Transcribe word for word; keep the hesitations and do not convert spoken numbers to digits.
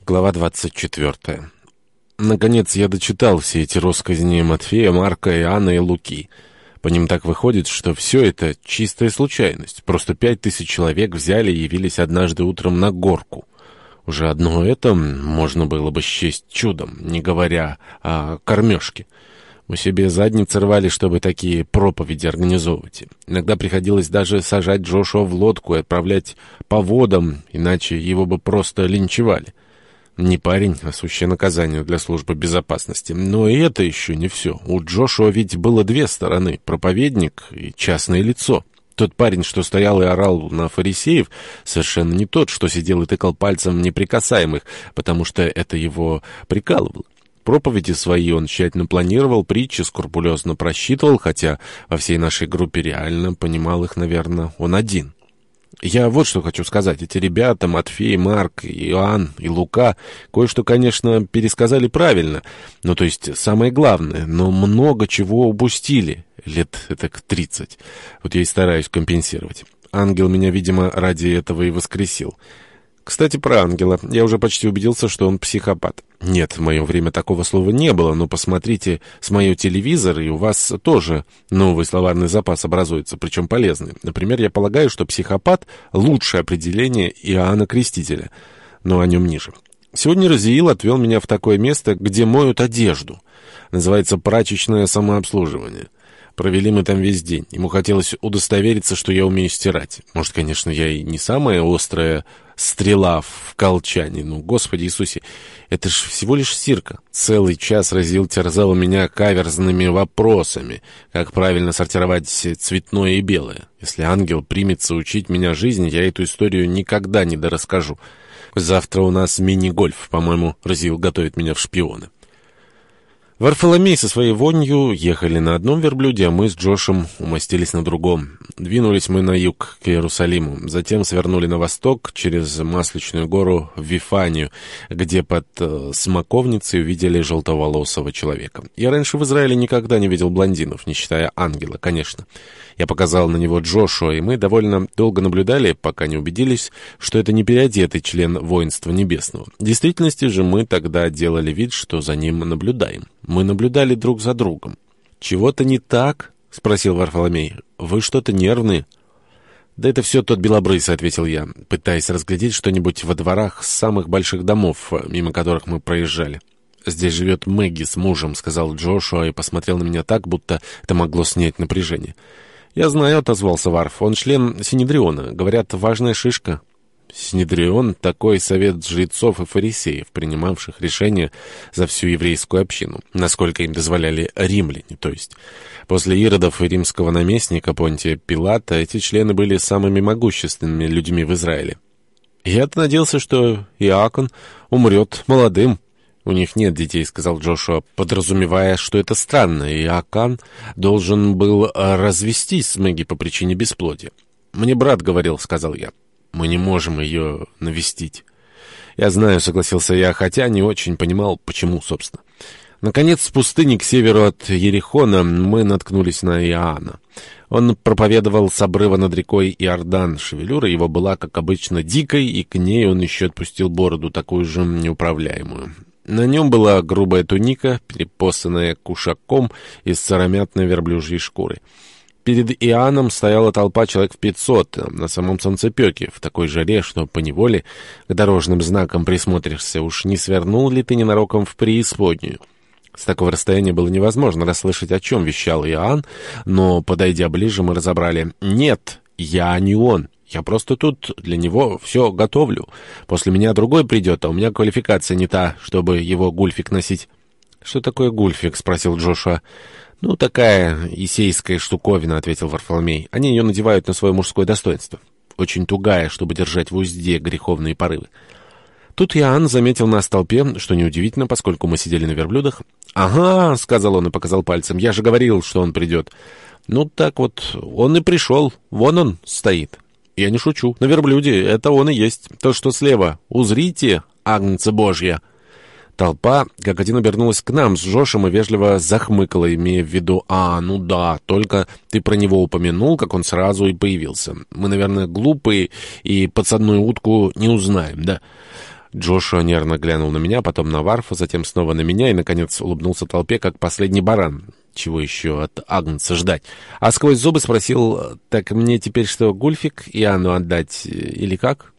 Глава двадцать четвертая. Наконец я дочитал все эти россказни Матфея, Марка, Иоанна и Луки. По ним так выходит, что все это чистая случайность. Просто пять тысяч человек взяли и явились однажды утром на горку. Уже одно это можно было бы счесть чудом, не говоря о кормежке. Мы себе задницы рвали, чтобы такие проповеди организовывать. Иногда приходилось даже сажать Джошуа в лодку и отправлять по водам, иначе его бы просто линчевали. Не парень, а сущее наказание для службы безопасности. Но и это еще не все. У Джошуа ведь было две стороны — проповедник и частное лицо. Тот парень, что стоял и орал на фарисеев, совершенно не тот, что сидел и тыкал пальцем в неприкасаемых, потому что это его прикалывало. Проповеди свои он тщательно планировал, притчи скрупулезно просчитывал, хотя во всей нашей группе реально понимал их, наверное, он один. Я вот что хочу сказать. Эти ребята, Матфей, Марк, Иоанн и Лука, кое-что, конечно, пересказали правильно, ну, то есть самое главное, но много чего упустили, лет так тридцать. Вот я и стараюсь компенсировать. Ангел меня, видимо, ради этого и воскресил. Кстати, про ангела. Я уже почти убедился, что он психопат. Нет, в мое время такого слова не было, но посмотрите с моего телевизора, и у вас тоже новый словарный запас образуется, причем полезный. Например, я полагаю, что психопат — лучшее определение Иоанна Крестителя, но о нем ниже. Сегодня Разиил отвел меня в такое место, где моют одежду. Называется прачечное самообслуживание. Провели мы там весь день. Ему хотелось удостовериться, что я умею стирать. Может, конечно, я и не самая острая стрела в колчане, но, Господи Иисусе, это ж всего лишь стирка. Целый час Разиил терзал меня каверзными вопросами, как правильно сортировать цветное и белое. Если ангел примется учить меня жизни, я эту историю никогда не дорасскажу. Завтра у нас мини-гольф, по-моему, Разиил готовит меня в шпионы. Варфоломей со своей вонью ехали на одном верблюде, а мы с Джошем умостились на другом. Двинулись мы на юг, к Иерусалиму. Затем свернули на восток, через Масличную гору в Вифанию, где под э, смоковницей увидели желтоволосого человека. Я раньше в Израиле никогда не видел блондинов, не считая ангела, конечно. Я показал на него Джошуа, и мы довольно долго наблюдали, пока не убедились, что это не переодетый член воинства небесного. В действительности же мы тогда делали вид, что за ним наблюдаем. Мы наблюдали друг за другом. «Чего-то не так?» — спросил Варфоломей. «Вы что-то нервные?» «Да это все тот белобрысый», — ответил я, пытаясь разглядеть что-нибудь во дворах самых больших домов, мимо которых мы проезжали. «Здесь живет Мэгги с мужем», — сказал Джошуа и посмотрел на меня так, будто это могло снять напряжение. «Я знаю», — отозвался Варф. «Он член Синедриона. Говорят, важная шишка». Синедрион — такой совет жрецов и фарисеев, принимавших решения за всю еврейскую общину, насколько им дозволяли римляне, то есть. После Иродов и римского наместника Понтия Пилата эти члены были самыми могущественными людьми в Израиле. «Я-то надеялся, что Иакон умрет молодым». «У них нет детей», — сказал Джошуа, подразумевая, что это странно. Иакон должен был развестись с Мэгги по причине бесплодия. «Мне брат говорил», — сказал я. «Мы не можем ее навестить». «Я знаю», — согласился я, хотя не очень понимал, почему, собственно. Наконец, в пустыне к северу от Ерихона мы наткнулись на Иоанна. Он проповедовал с обрыва над рекой Иордан. Шевелюра его была, как обычно, дикой, и к ней он еще отпустил бороду, такую же неуправляемую. На нем была грубая туника, перепосанная кушаком из сыромятной верблюжьей шкуры. Перед Иоанном стояла толпа человек в пятьсот, на самом солнцепеке, в такой жаре, что поневоле к дорожным знакам присмотришься, уж не свернул ли ты ненароком в преисподнюю. С такого расстояния было невозможно расслышать, о чем вещал Иоанн, но, подойдя ближе, мы разобрали: «Нет, я не он. Я просто тут для него все готовлю. После меня другой придет, а у меня квалификация не та, чтобы его гульфик носить». «Что такое гульфик?» — спросил Джошуа. «Ну, такая исейская штуковина», — ответил Варфоломей. «Они ее надевают на свое мужское достоинство. Очень тугая, чтобы держать в узде греховные порывы». Тут Иоанн заметил нас в толпе, что неудивительно, поскольку мы сидели на верблюдах. «Ага», — сказал он и показал пальцем, — «я же говорил, что он придет». «Ну, так вот, он и пришел. Вон он стоит». «Я не шучу. На верблюде. Это он и есть. То, что слева. Узрите, агнца Божья». Толпа как один обернулась к нам с Джошем и вежливо захмыкала, имея в виду: «А, ну да, только ты про него упомянул, как он сразу и появился. Мы, наверное, глупые и подсадную утку не узнаем, да?» Джошуа нервно глянул на меня, потом на Варфа, затем снова на меня и, наконец, улыбнулся толпе, как последний баран. Чего еще от Агнца ждать? А сквозь зубы спросил: «Так мне теперь что, Гульфик и Анну отдать или как?»